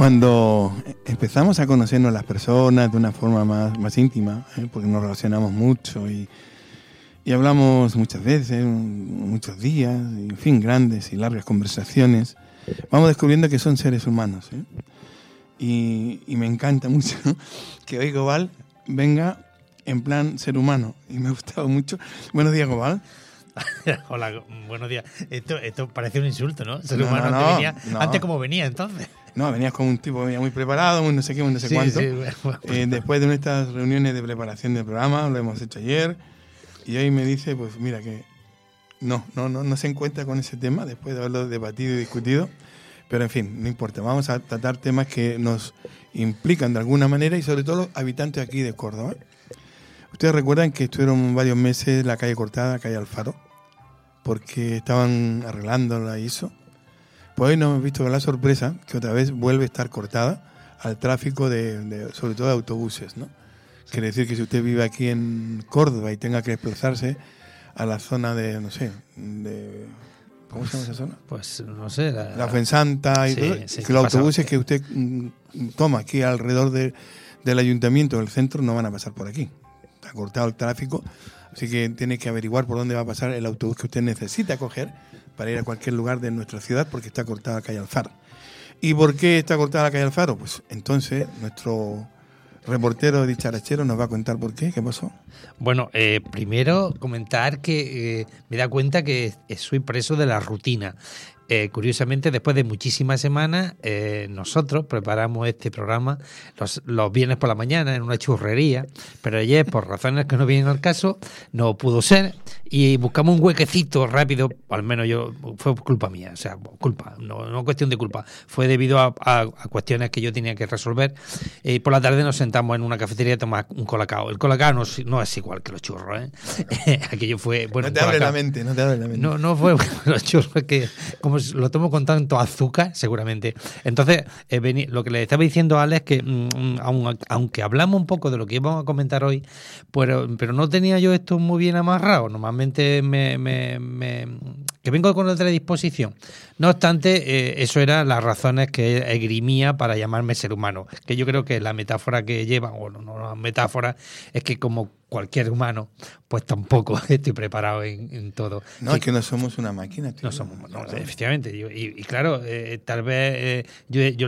Cuando empezamos a conocernos las personas de una forma más íntima, porque nos relacionamos mucho y hablamos muchas veces, muchos días, en fin, grandes y largas conversaciones, vamos descubriendo que son seres humanos. Y me encanta mucho que hoy Gobal venga en plan ser humano, y me ha gustado mucho. Buenos días, Gobal. Hola, buenos días. Esto parece un insulto, ¿no? Ser humano antes como venía entonces. No, venías con un tipo muy preparado, muy no sé qué, muy no sé cuánto. Sí, bueno. Después de nuestras reuniones de preparación del programa, lo hemos hecho ayer, y hoy me dice, pues mira, que no se encuentra con ese tema, después de haberlo debatido y discutido. Pero en fin, no importa, vamos a tratar temas que nos implican de alguna manera, y sobre todo los habitantes aquí de Córdoba. Ustedes recuerdan que estuvieron varios meses la calle cortada, la calle Alfaro, porque estaban arreglando la ISO. Pues hoy nos hemos visto con la sorpresa que otra vez vuelve a estar cortada al tráfico sobre todo de autobuses, ¿no? Sí. Quiere decir que si usted vive aquí en Córdoba y tenga que desplazarse a la zona de, no sé, ¿cómo se llama esa zona? Pues no sé. La Fuensanta y todo. Sí, que los autobuses que usted toma aquí alrededor del ayuntamiento, del centro, no van a pasar por aquí. Está cortado el tráfico, así que tiene que averiguar por dónde va a pasar el autobús que usted necesita coger para ir a cualquier lugar de nuestra ciudad, porque está cortada la calle Alfaro. ¿Y por qué está cortada la calle Alfaro? Pues entonces nuestro reportero dicharachero nos va a contar por qué. ¿Qué pasó? Bueno, primero comentar que me da cuenta que soy preso de la rutina. Curiosamente, después de muchísimas semanas, nosotros preparamos este programa los viernes por la mañana en una churrería, pero ayer, por razones que no vienen al caso, no pudo ser y buscamos un huequecito rápido, al menos fue culpa mía, o sea, no cuestión de culpa, fue debido a cuestiones que yo tenía que resolver, y por la tarde nos sentamos en una cafetería a tomar un colacao. El colacao no es igual que los churros, Aquello fue... Bueno, no te abre la mente. No fue los churros que... Como lo tomo con tanto azúcar, seguramente. Entonces, lo que le estaba diciendo a Alex es que, aunque hablamos un poco de lo que íbamos a comentar hoy, pero no tenía yo esto muy bien amarrado. Normalmente que vengo con otra disposición. No obstante, eso eran las razones que esgrimía para llamarme ser humano, que yo creo que la metáfora que lleva, bueno, no la metáfora, es que como cualquier humano, pues tampoco estoy preparado en todo. No, sí, es que no somos una máquina. No somos, efectivamente. Y claro, tal vez yo le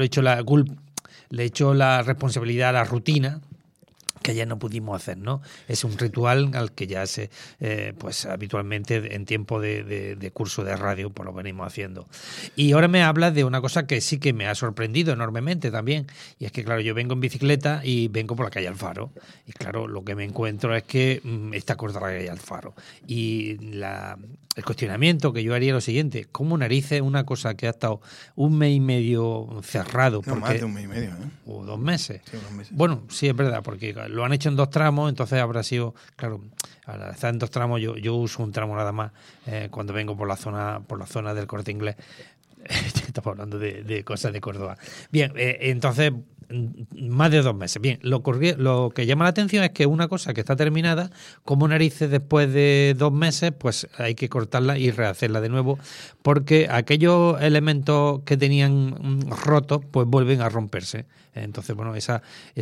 he hecho la responsabilidad a la rutina, que ayer no pudimos hacer, ¿no? Es un ritual al que ya pues habitualmente en tiempo de curso de radio pues lo venimos haciendo. Y ahora me hablas de una cosa que sí que me ha sorprendido enormemente también, y es que claro, yo vengo en bicicleta y vengo por la calle Alfaro, y claro, lo que me encuentro es que está cortada la calle Alfaro, y el cuestionamiento que yo haría es lo siguiente: ¿cómo narices una cosa que ha estado un mes y medio cerrado? No, más de un mes y medio, o 2 meses. Sí, 2 meses. Bueno, sí, es verdad, porque lo han hecho en 2 tramos, entonces habrá sido, claro, al estar en 2 tramos, yo uso un tramo nada más cuando vengo por la zona del Corte Inglés. Estamos hablando de cosas de Córdoba. Bien, entonces, más de 2 meses. Bien, lo que llama la atención es que una cosa que está terminada, como narices después de 2 meses, pues hay que cortarla y rehacerla de nuevo, porque aquellos elementos que tenían rotos, pues vuelven a romperse. Entonces, bueno, esa ¿qué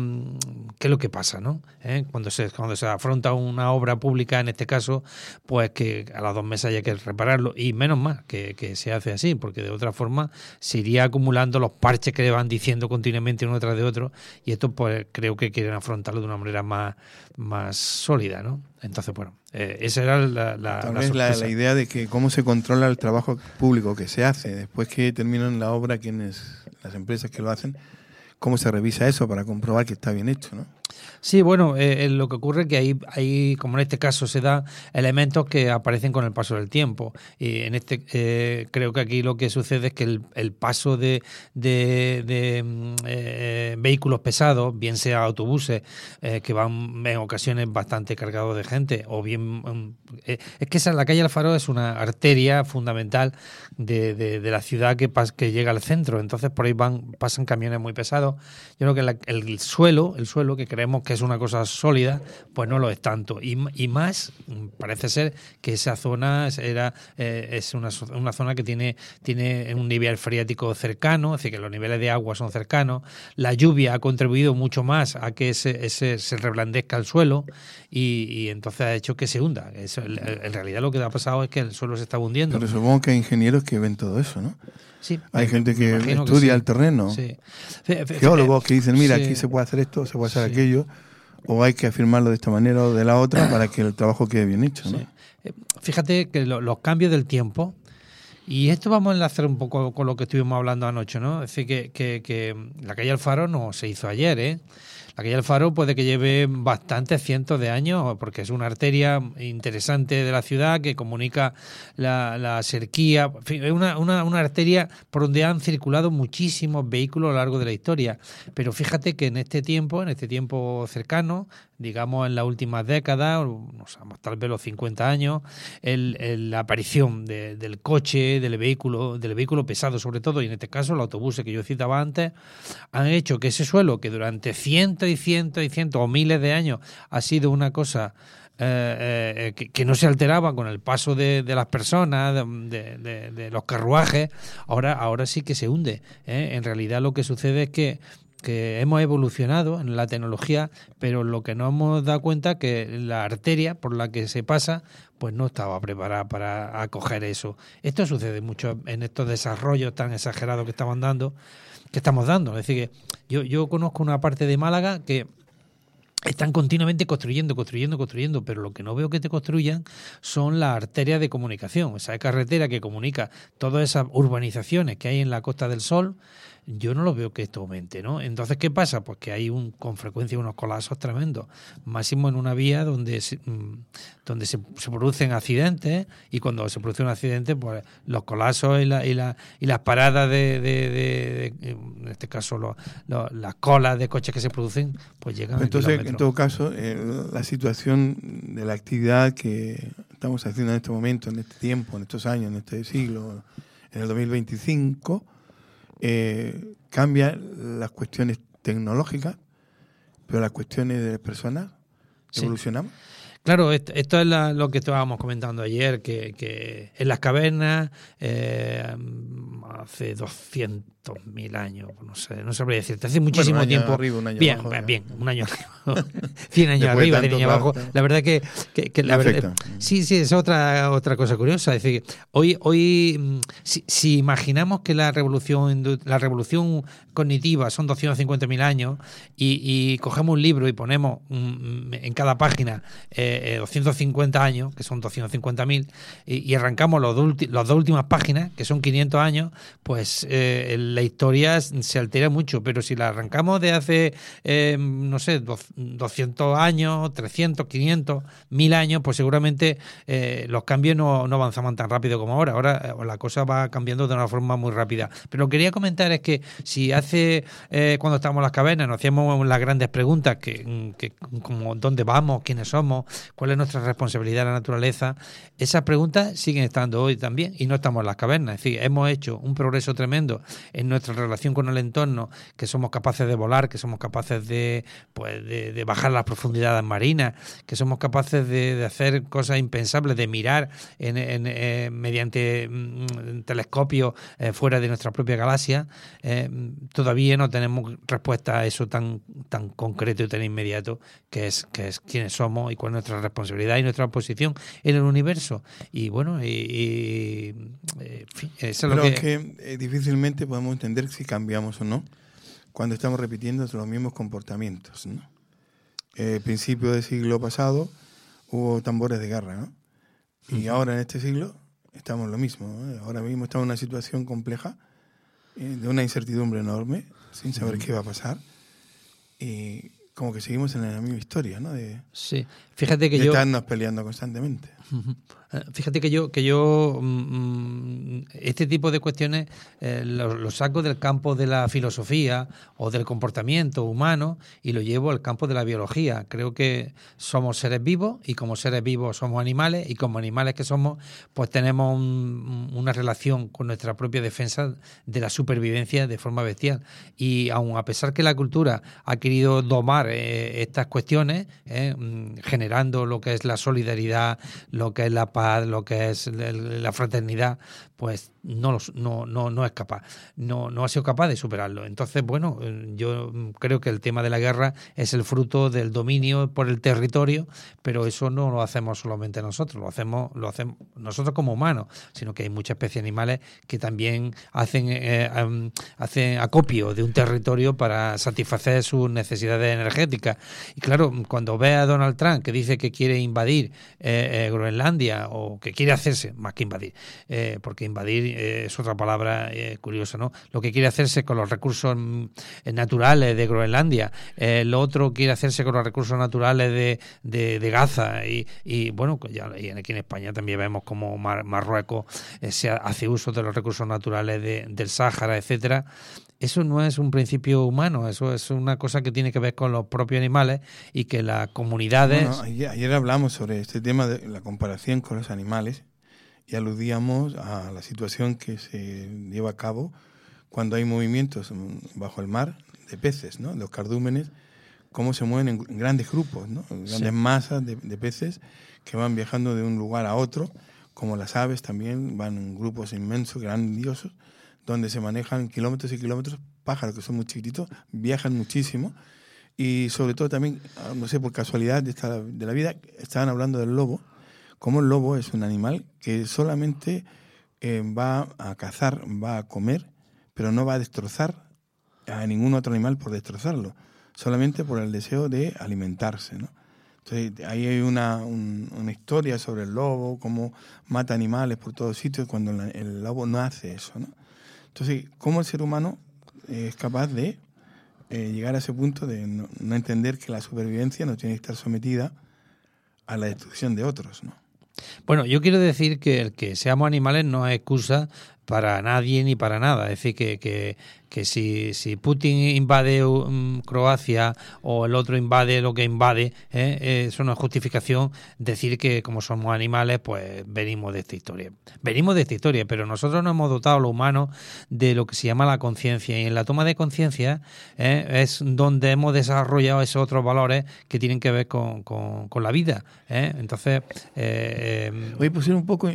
es lo que pasa, no? Cuando se afronta una obra pública, en este caso, pues que a los 2 meses haya que repararlo, y menos mal que se hace así, porque de otra forma se iría acumulando los parches que le van diciendo continuamente uno tras de otro, y esto pues creo que quieren afrontarlo de una manera más sólida, ¿no? Entonces, bueno, esa era la idea de que cómo se controla el trabajo público que se hace después que terminan la obra, las empresas que lo hacen. ¿Cómo se revisa eso para comprobar que está bien hecho, no? Sí, bueno, lo que ocurre es que hay, como en este caso, se da elementos que aparecen con el paso del tiempo. Y creo que aquí lo que sucede es que el paso de vehículos pesados, bien sea autobuses que van en ocasiones bastante cargados de gente, o bien es que la calle Alfaro es una arteria fundamental de la ciudad que llega al centro. Entonces por ahí pasan camiones muy pesados. Yo creo que el suelo que creemos que es una cosa sólida, pues no lo es tanto. Y más, parece ser que esa zona es una zona que tiene un nivel freático cercano, es decir, que los niveles de agua son cercanos. La lluvia ha contribuido mucho más a que se reblandezca el suelo y entonces ha hecho que se hunda. En realidad lo que ha pasado es que el suelo se está hundiendo. Pero supongo que hay ingenieros que ven todo eso, ¿no? Sí, hay gente que estudia el terreno, sí. Geólogos que dicen, mira, sí, aquí se puede hacer esto, se puede hacer aquello, o hay que afirmarlo de esta manera o de la otra para que el trabajo quede bien hecho, ¿no? Sí. Fíjate que los cambios del tiempo, y esto vamos a enlazar un poco con lo que estuvimos hablando anoche, ¿no? Es decir, que la calle Alfaro no se hizo ayer, ¿eh? La calle Alfaro puede que lleve bastantes cientos de años, porque es una arteria interesante de la ciudad que comunica la Serquía. En fin, es una arteria por donde han circulado muchísimos vehículos a lo largo de la historia. Pero fíjate que en este tiempo cercano, digamos en las últimas décadas, no sé, tal vez los 50 años, la aparición del coche, del vehículo pesado sobre todo, y en este caso los autobuses que yo citaba antes, han hecho que ese suelo que durante cientos o miles de años ha sido una cosa que no se alteraba con el paso de las personas, de los carruajes, ahora sí que se hunde, ¿eh? En realidad lo que sucede es que hemos evolucionado en la tecnología, pero lo que nos hemos dado cuenta es que la arteria por la que se pasa pues no estaba preparada para acoger eso. Esto sucede mucho en estos desarrollos tan exagerados que estamos dando. Es decir, que yo conozco una parte de Málaga que están continuamente construyendo, pero lo que no veo que te construyan son las arterias de comunicación, esa carretera que comunica todas esas urbanizaciones que hay en la Costa del Sol. Yo no lo veo que esto aumente, ¿no? Entonces, ¿qué pasa? Pues que hay con frecuencia unos colapsos tremendos, máximo en una vía donde se producen accidentes, y cuando se produce un accidente, pues los colapsos y las paradas en este caso las colas de coches que se producen, pues llegan Entonces, a kilómetros. En todo caso, la situación de la actividad que estamos haciendo en este momento, en este tiempo, en estos años, en este siglo, en el 2025, cambia las cuestiones tecnológicas, pero las cuestiones de personas evolucionamos. Claro, esto es lo que estábamos comentando ayer, que en las cavernas hace 200.000 años, no sabría decirte, hace muchísimo tiempo. Arriba, un año bien, abajo, bien, un año arriba, 100 años después arriba, 100 años abajo. La verdad que la verdad, sí, es otra cosa curiosa. Es decir, hoy si imaginamos que la revolución cognitiva son 250.000 años y cogemos un libro y ponemos en cada página 250 años, que son 250.000, y arrancamos las dos últimas páginas, que son 500 años, pues la historia se altera mucho. Pero si la arrancamos de hace, 200 años, 300, 500, 1000 años, pues seguramente los cambios no avanzaban tan rápido como ahora. Ahora la cosa va cambiando de una forma muy rápida. Pero lo que quería comentar es que si cuando estábamos en las cavernas nos hacíamos las grandes preguntas, que como dónde vamos, quiénes somos, cuál es nuestra responsabilidad en la naturaleza, esas preguntas siguen estando hoy también, y no estamos en las cavernas. Es decir, hemos hecho un progreso tremendo en nuestra relación con el entorno, que somos capaces de volar, que somos capaces de bajar las profundidades marinas, que somos capaces de hacer cosas impensables, de mirar mediante telescopios fuera de nuestra propia galaxia. Todavía no tenemos respuesta a eso tan concreto y tan inmediato, que es quiénes somos y cuál es nuestra responsabilidad y nuestra posición en el universo. Y bueno, en fin, eso es lo que... Pero es que difícilmente podemos entender si cambiamos o no cuando estamos repitiendo los mismos comportamientos, ¿no? Principio del siglo pasado hubo tambores de guerra, ¿no? Y ahora en este siglo estamos en lo mismo, ¿no? Ahora mismo estamos en una situación compleja, de una incertidumbre enorme, sin saber qué va a pasar, y como que seguimos en la misma historia, ¿no? Sí, fíjate que de estarnos peleando constantemente. Fíjate que yo este tipo de cuestiones lo saco del campo de la filosofía o del comportamiento humano y lo llevo al campo de la biología. Creo que somos seres vivos, y como seres vivos somos animales, y como animales que somos, pues tenemos una relación con nuestra propia defensa de la supervivencia de forma bestial. Y aun a pesar que la cultura ha querido domar estas cuestiones, generando lo que es la solidaridad, lo que es la paz, lo que es la fraternidad, pues no es capaz, no ha sido capaz de superarlo. Entonces, bueno, yo creo que el tema de la guerra es el fruto del dominio por el territorio, pero eso no lo hacemos solamente nosotros, lo hacemos nosotros como humanos, sino que hay muchas especies animales que también hacen acopio de un territorio para satisfacer sus necesidades energéticas. Y claro, cuando ve a Donald Trump que dice que quiere invadir Groenlandia, o que quiere hacerse, más que invadir, porque invadir es otra palabra curiosa, ¿no? Lo que quiere hacerse con los recursos naturales de Groenlandia, lo otro quiere hacerse con los recursos naturales de Gaza, y bueno, pues ya aquí en España también vemos como Marruecos se hace uso de los recursos naturales del Sáhara, etcétera. Eso no es un principio humano, eso es una cosa que tiene que ver con los propios animales, y que las comunidades... Bueno, ayer hablamos sobre este tema de la comparación con los animales, y aludíamos a la situación que se lleva a cabo cuando hay movimientos bajo el mar de peces, ¿no? Los cardúmenes, cómo se mueven en grandes grupos, ¿no? Grandes masas de peces que van viajando de un lugar a otro, como las aves también van en grupos inmensos, grandiosos, donde se manejan kilómetros y kilómetros. Pájaros que son muy chiquititos, viajan muchísimo, y sobre todo también, no sé, por casualidad de la vida, estaban hablando del lobo, como el lobo es un animal que solamente va a cazar, va a comer, pero no va a destrozar a ningún otro animal por destrozarlo, solamente por el deseo de alimentarse, ¿no? Entonces, ahí hay una historia sobre el lobo, cómo mata animales por todos sitios, cuando el lobo no hace eso, ¿no? Entonces, cómo el ser humano es capaz de llegar a ese punto de no entender que la supervivencia no tiene que estar sometida a la destrucción de otros, ¿no? Bueno, yo quiero decir que el que seamos animales no es excusa para nadie ni para nada. Es decir, que si Putin invade Croacia, o el otro invade lo que invade, eso no es justificación decir que como somos animales, pues venimos de esta historia. Venimos de esta historia, pero nosotros nos hemos dotado a los humanos de lo que se llama la conciencia, y en la toma de conciencia es donde hemos desarrollado esos otros valores que tienen que ver con la vida. Entonces... Oye, pues ser un poco,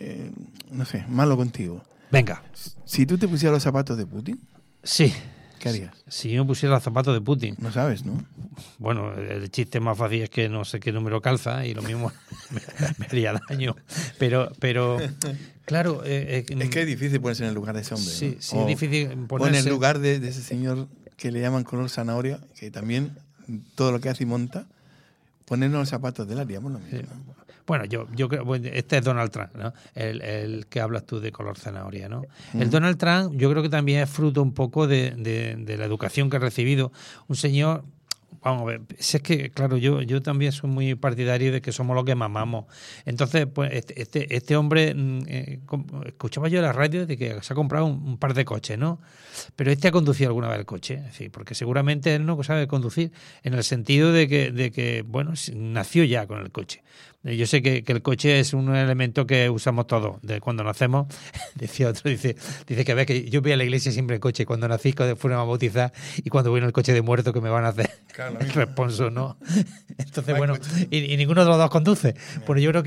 no sé, malo contigo. Venga. Si tú te pusieras los zapatos de Putin, sí. ¿qué harías? Si yo me pusiera los zapatos de Putin. No sabes, ¿no? Bueno, el chiste más fácil es que no sé qué número calza, y lo mismo me haría daño. Pero claro... es que es difícil ponerse en el lugar de ese hombre, sí, ¿no? sí, es difícil ponerse... O en el lugar de ese señor que le llaman color zanahoria, que también todo lo que hace y monta, ponernos los zapatos de él haríamos lo mismo, ¿no? Bueno, yo creo, bueno, este es Donald Trump, ¿no? El que hablas tú de color zanahoria, ¿no? El Donald Trump, yo creo que también es fruto un poco de la educación que ha recibido. Un señor, vamos a ver, es que, claro, yo también soy muy partidario de que somos los que mamamos. Entonces, pues este hombre, escuchaba yo en la radio de que se ha comprado un par de coches, ¿no? Pero ha conducido alguna vez el coche, es decir, porque seguramente él no sabe conducir, en el sentido de que bueno, nació ya con el coche. Yo sé que el coche es un elemento que usamos todos. De cuando nacemos, decía otro, dice que ve que yo voy a la iglesia siempre en coche. Cuando nací, cuando fueron a bautizar, y cuando voy en el coche de muerto, que me van a hacer el responso, ¿no? Entonces, bueno, y ninguno de los dos conduce. Bueno, yo creo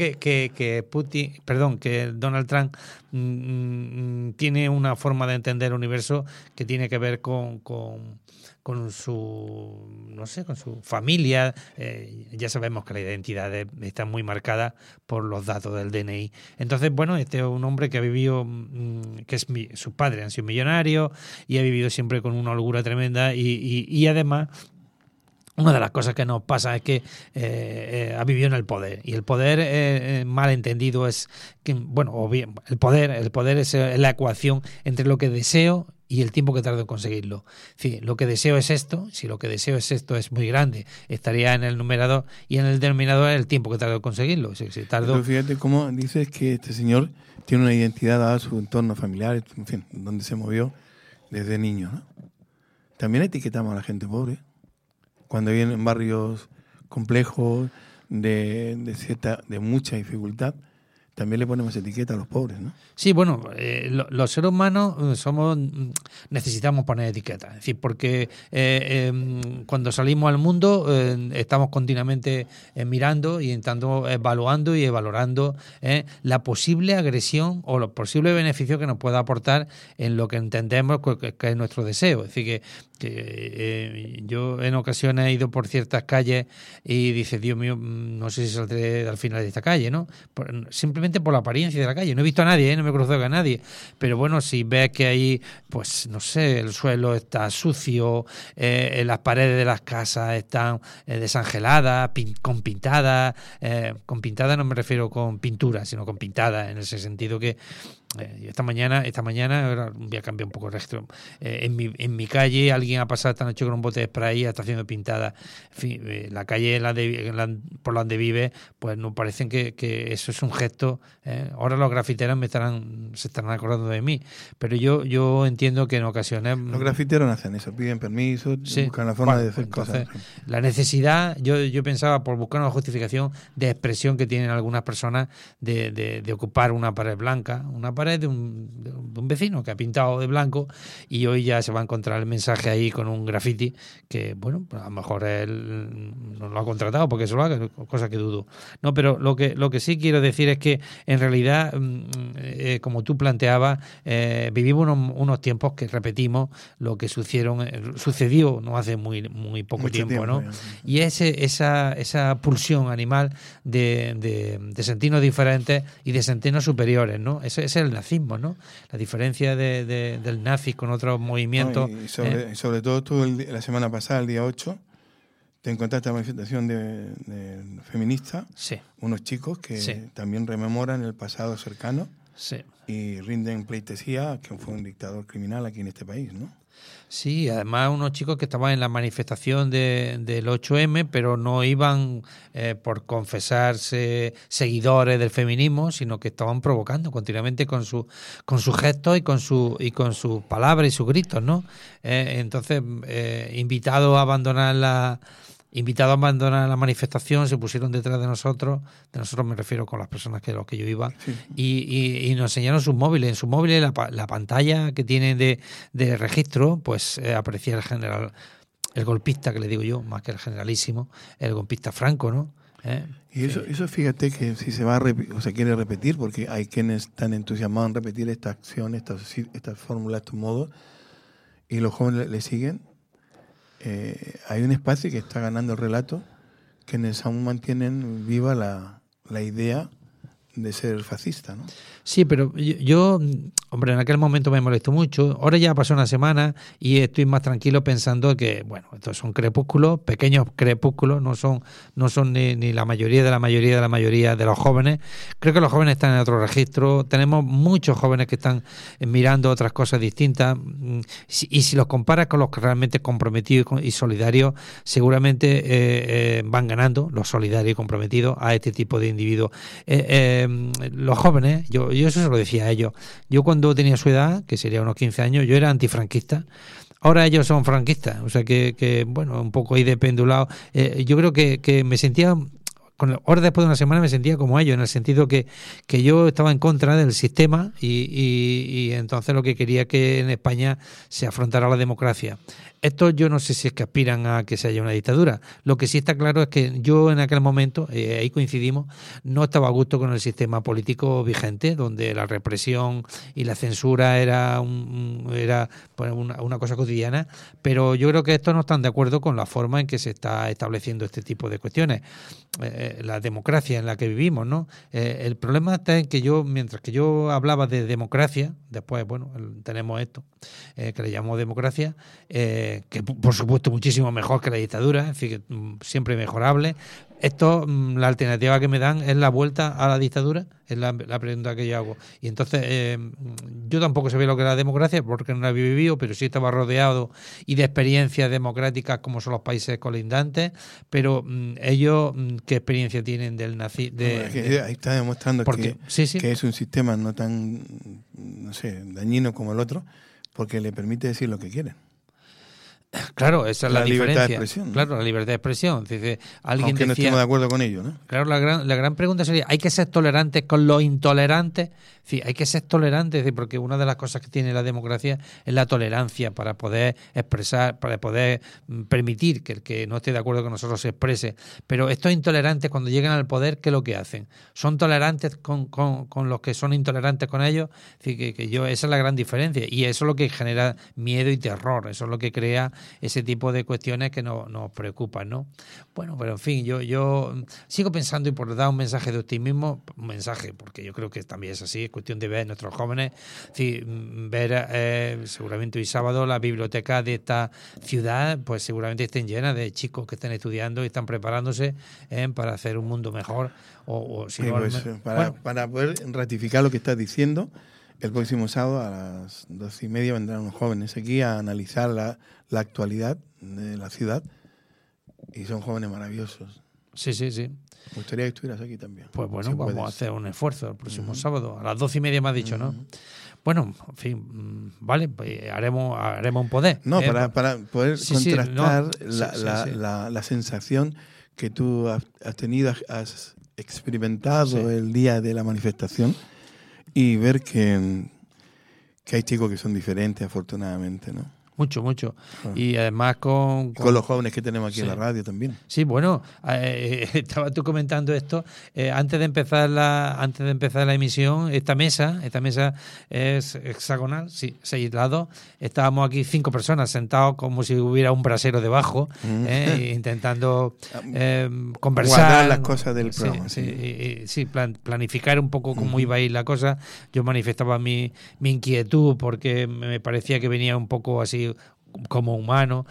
que Donald Trump tiene una forma de entender el universo que tiene que ver con su, no sé, con su familia. Ya sabemos que la identidad está muy marcada por los datos del DNI. Entonces, bueno, este es un hombre que ha vivido, sus padres han sido millonarios, y ha vivido siempre con una holgura tremenda, y además, una de las cosas que nos pasa es que ha vivido en el poder, y el poder mal entendido es que, bueno, o bien el poder es la ecuación entre lo que deseo y el tiempo que tardo en conseguirlo. Sí, lo que deseo es esto, si lo que deseo es esto es muy grande, estaría en el numerador, y en el denominador el tiempo que tardo en conseguirlo. Si tardo... Pero fíjate cómo dices que este señor tiene una identidad dada a su entorno familiar, en fin, donde se movió desde niño, ¿no? También etiquetamos a la gente pobre. Cuando viven en barrios complejos, de mucha dificultad, también le ponemos etiqueta a los pobres, ¿no? Sí, bueno, los seres humanos necesitamos poner etiquetas. Es decir, porque cuando salimos al mundo estamos continuamente mirando y intentando evaluando y valorando la posible agresión o los posibles beneficios que nos pueda aportar en lo que entendemos que es nuestro deseo. Es decir, que yo en ocasiones he ido por ciertas calles y dices, Dios mío, no sé si saldré al final de esta calle, ¿no? Simplemente por la apariencia de la calle. No he visto a nadie, no me he cruzado con nadie. Pero bueno, si ves que ahí, pues no sé, el suelo está sucio, las paredes de las casas están desangeladas, con pintadas no me refiero con pintura, sino con pintadas, en ese sentido que esta mañana ahora voy a cambiar un poco el registro. En mi calle alguien ha pasado esta noche con un bote de spray y está haciendo pintada. En fin, la calle por la donde vive, pues no parecen que eso es un gesto. Ahora los grafiteros se estarán acordando de mí, pero yo entiendo que en ocasiones los grafiteros no hacen eso, piden permiso, sí, buscan la forma de hacer cosas. La necesidad, yo pensaba por buscar una justificación de expresión que tienen algunas personas de ocupar una pared blanca, una pared de un vecino que ha pintado de blanco, y hoy ya se va a encontrar el mensaje ahí con un graffiti que, bueno, pues a lo mejor él no lo ha contratado porque eso lo haga, cosa que dudo. No, pero lo que sí quiero decir es que en realidad, como tú planteabas, vivimos unos tiempos que repetimos lo que sucedió no hace muy poco tiempo, ¿no? Y esa pulsión animal de sentirnos diferentes y de sentirnos superiores, ¿no? Ese es el nazismo, ¿no? La diferencia del nazi con otros movimientos. No, y sobre todo tú la semana pasada, el día 8, te encontraste a la manifestación de feministas, sí, unos chicos que sí, también rememoran el pasado cercano, sí, y rinden pleitesía que fue un dictador criminal aquí en este país, ¿no? Sí, además unos chicos que estaban en la manifestación del 8M, pero no iban por confesarse seguidores del feminismo, sino que estaban provocando continuamente con sus gestos y con sus palabras y sus gritos, ¿no? Entonces, invitados a abandonar la manifestación, se pusieron detrás de nosotros me refiero con las personas los que yo iba, sí, y nos enseñaron sus móviles. En sus móviles, la pantalla que tienen de registro, pues aparecía el golpista, que le digo yo, más que el generalísimo, el golpista Franco, ¿no? Y eso fíjate que si se va o se quiere repetir, porque hay quienes están entusiasmados en repetir esta acción, estas fórmulas, estos modos, y los jóvenes le siguen. Hay un espacio que está ganando el relato, quienes aún mantienen viva la idea de ser fascista, ¿no? Sí, pero yo, hombre, en aquel momento me molestó mucho. Ahora ya pasó una semana y estoy más tranquilo pensando que, bueno, estos son crepúsculos, pequeños crepúsculos, no son ni la mayoría de los jóvenes. Creo que los jóvenes están en otro registro. Tenemos muchos jóvenes que están mirando otras cosas distintas, y si los comparas con los que realmente comprometidos y solidarios, seguramente van ganando los solidarios y comprometidos a este tipo de individuos. Los jóvenes, yo eso se lo decía a ellos. Yo cuando tenía su edad, que sería unos 15 años, yo era antifranquista. Ahora ellos son franquistas, o sea que bueno, un poco ahí de pendulado. Yo creo que me sentía, ahora después de una semana me sentía como ellos, en el sentido que yo estaba en contra del sistema y entonces lo que quería que en España se afrontara la democracia. Esto yo no sé si es que aspiran a que se haya una dictadura. Lo que sí está claro es que yo en aquel momento, ahí coincidimos, no estaba a gusto con el sistema político vigente, donde la represión y la censura era una cosa cotidiana, pero yo creo que estos no están de acuerdo con la forma en que se está estableciendo este tipo de cuestiones. La democracia en la que vivimos, ¿no? El problema está en que mientras que yo hablaba de democracia, después, bueno, tenemos esto, que le llamamos democracia, que por supuesto muchísimo mejor que la dictadura, es decir, que siempre mejorable. Esto, la alternativa que me dan es la vuelta a la dictadura, es la pregunta que yo hago. Y entonces, yo tampoco sabía lo que era la democracia, porque no la había vivido, pero sí estaba rodeado y de experiencias democráticas como son los países colindantes, pero ellos, ¿qué experiencia tienen del nazi? Ahí está demostrando que es un sistema no tan, no sé, dañino como el otro, porque le permite decir lo que quieren. Claro, esa es la libertad diferencia. de expresión, ¿no? Claro, la libertad de expresión. Dice, alguien Aunque no decía, estemos de acuerdo con ello, ¿no? claro, la gran pregunta sería, ¿hay que ser tolerantes con los intolerantes? Sí, hay que ser tolerantes, porque una de las cosas que tiene la democracia es la tolerancia para poder expresar, para poder permitir que el que no esté de acuerdo con nosotros se exprese. Pero estos intolerantes, cuando llegan al poder, ¿qué es lo que hacen? ¿Son tolerantes con los que son intolerantes con ellos? Es decir, esa es la gran diferencia. Y eso es lo que genera miedo y terror. Eso es lo que crea ese tipo de cuestiones que nos preocupan, ¿no? Bueno, pero en fin, yo sigo pensando, y por dar un mensaje de optimismo, porque yo creo que también es así, es cuestión de ver a nuestros jóvenes, sí, ver seguramente hoy sábado la biblioteca de esta ciudad, pues seguramente estén llenas de chicos que estén estudiando y están preparándose para hacer un mundo mejor. Si sí, no, pues, para poder ratificar lo que estás diciendo, el próximo sábado a las 12:30 vendrán unos jóvenes aquí a analizar la actualidad de la ciudad, y son jóvenes maravillosos. Sí. Me gustaría que estuvieras aquí también. Pues bueno, si vamos puedes. a hacer un esfuerzo el próximo sábado, a las 12:30 me has dicho, ¿no? Bueno, en fin, vale, pues haremos un poder. No, para poder contrastar sí. la sensación que tú has tenido, has experimentado el día de la manifestación, y ver que hay chicos que son diferentes, afortunadamente, ¿no? Mucho. Y además con los jóvenes que tenemos aquí en la radio también. Sí, bueno, estaba tú comentando esto antes de empezar la emisión. Esta mesa es hexagonal, sí, 6 lados. Estábamos aquí 5 personas sentados como si hubiera un brasero debajo, intentando conversar, guardar las cosas del programa. Planificar un poco cómo iba a ir la cosa. Yo manifestaba mi inquietud porque me parecía que venía un poco así como humano,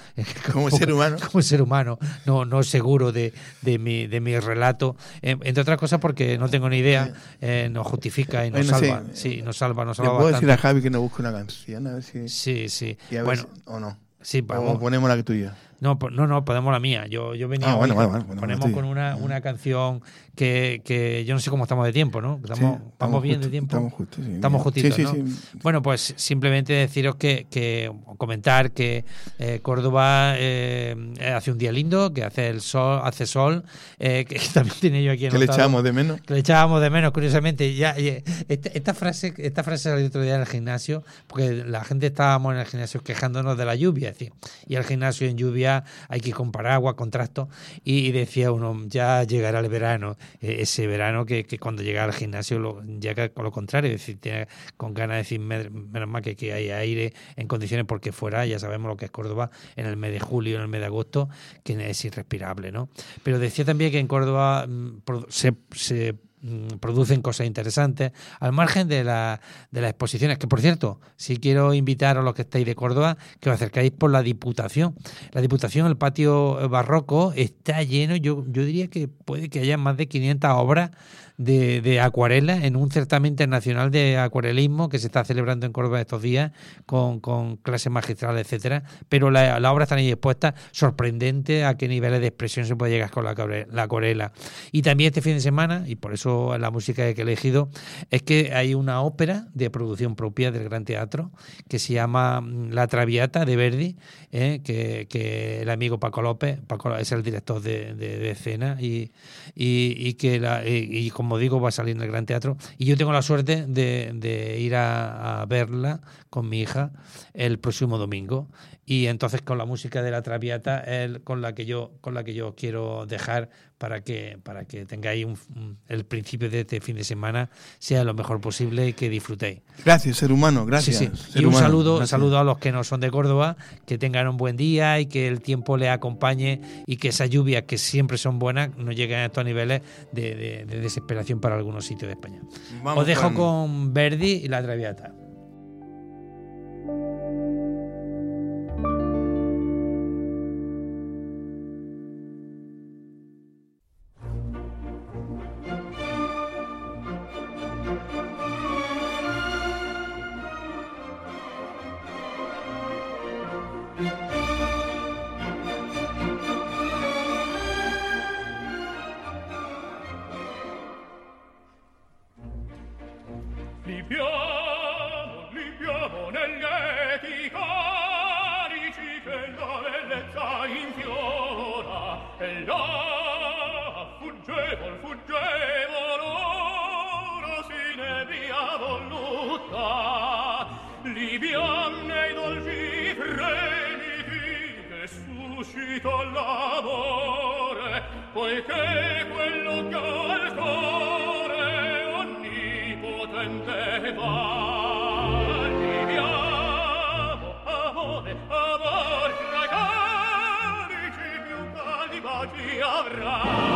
como ser humano, no seguro de mi relato, entre otras cosas porque no tengo ni idea, nos justifica y nos salva. Sí, nos salva. ¿Le puedo decir a Javi que nos busque una canción? A ver si... Sí. Y a ver o no. Sí, o ponemos la tuya. No, ponemos la mía. Yo venía bueno, ponemos con una canción que yo no sé cómo estamos de tiempo, ¿no? Estamos bien de tiempo. Estamos justos, sí. Estamos justitos, sí, ¿no? Sí. Bueno, pues simplemente deciros que comentar que Córdoba hace un día lindo, que hace sol, que también tiene yo aquí anotado. ¿Que le echábamos de menos? Que le echábamos de menos, curiosamente. Esta frase salió el otro día en el gimnasio, porque la gente estábamos en el gimnasio quejándonos de la lluvia, es decir, y al gimnasio en lluvia hay que ir con paraguas, con trastos, y decía uno, ya llegará el verano, ese verano que cuando llega al gimnasio llega con lo contrario, es decir, tiene con ganas de decir, menos mal que hay aire en condiciones, porque fuera ya sabemos lo que es Córdoba en el mes de julio, en el mes de agosto, que es irrespirable, ¿no? Pero decía también que en Córdoba se producen cosas interesantes al margen de las exposiciones, que por cierto, si quiero invitar a los que estáis de Córdoba que os acercáis por la Diputación, el patio barroco está lleno. Yo diría que puede que haya más de 500 obras de acuarela en un certamen internacional de acuarelismo que se está celebrando en Córdoba estos días con clases magistrales, etcétera, pero la obra está ahí expuesta, sorprendente a qué niveles de expresión se puede llegar con la acuarela. Y también este fin de semana, y por eso la música que he elegido, es que hay una ópera de producción propia del Gran Teatro que se llama La Traviata de Verdi, que el amigo Paco López es el director de escena, y como digo, va a salir en el Gran Teatro, y yo tengo la suerte de ir a verla con mi hija el próximo domingo, y entonces con la música de La Traviata con la que yo quiero dejar para que tengáis el principio de este fin de semana sea lo mejor posible y que disfrutéis. Gracias, ser humano, gracias. Sí. Y un saludo a los que no son de Córdoba, que tengan un buen día y que el tiempo les acompañe y que esas lluvias, que siempre son buenas, no lleguen a estos niveles de desesperación para algunos sitios de España. Os dejo con Verdi y La Traviata. Libiamo negli eti carici che la spirito all'amore, poiché quello che al cuore onnipotente va. Viviamo, amore, amor, tra i calici più caldi baci avrà.